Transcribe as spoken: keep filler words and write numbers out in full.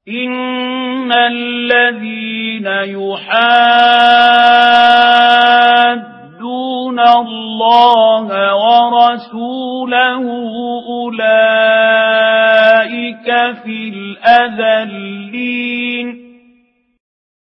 إن الذين يحادون الله ورسوله أولئك في الأذلين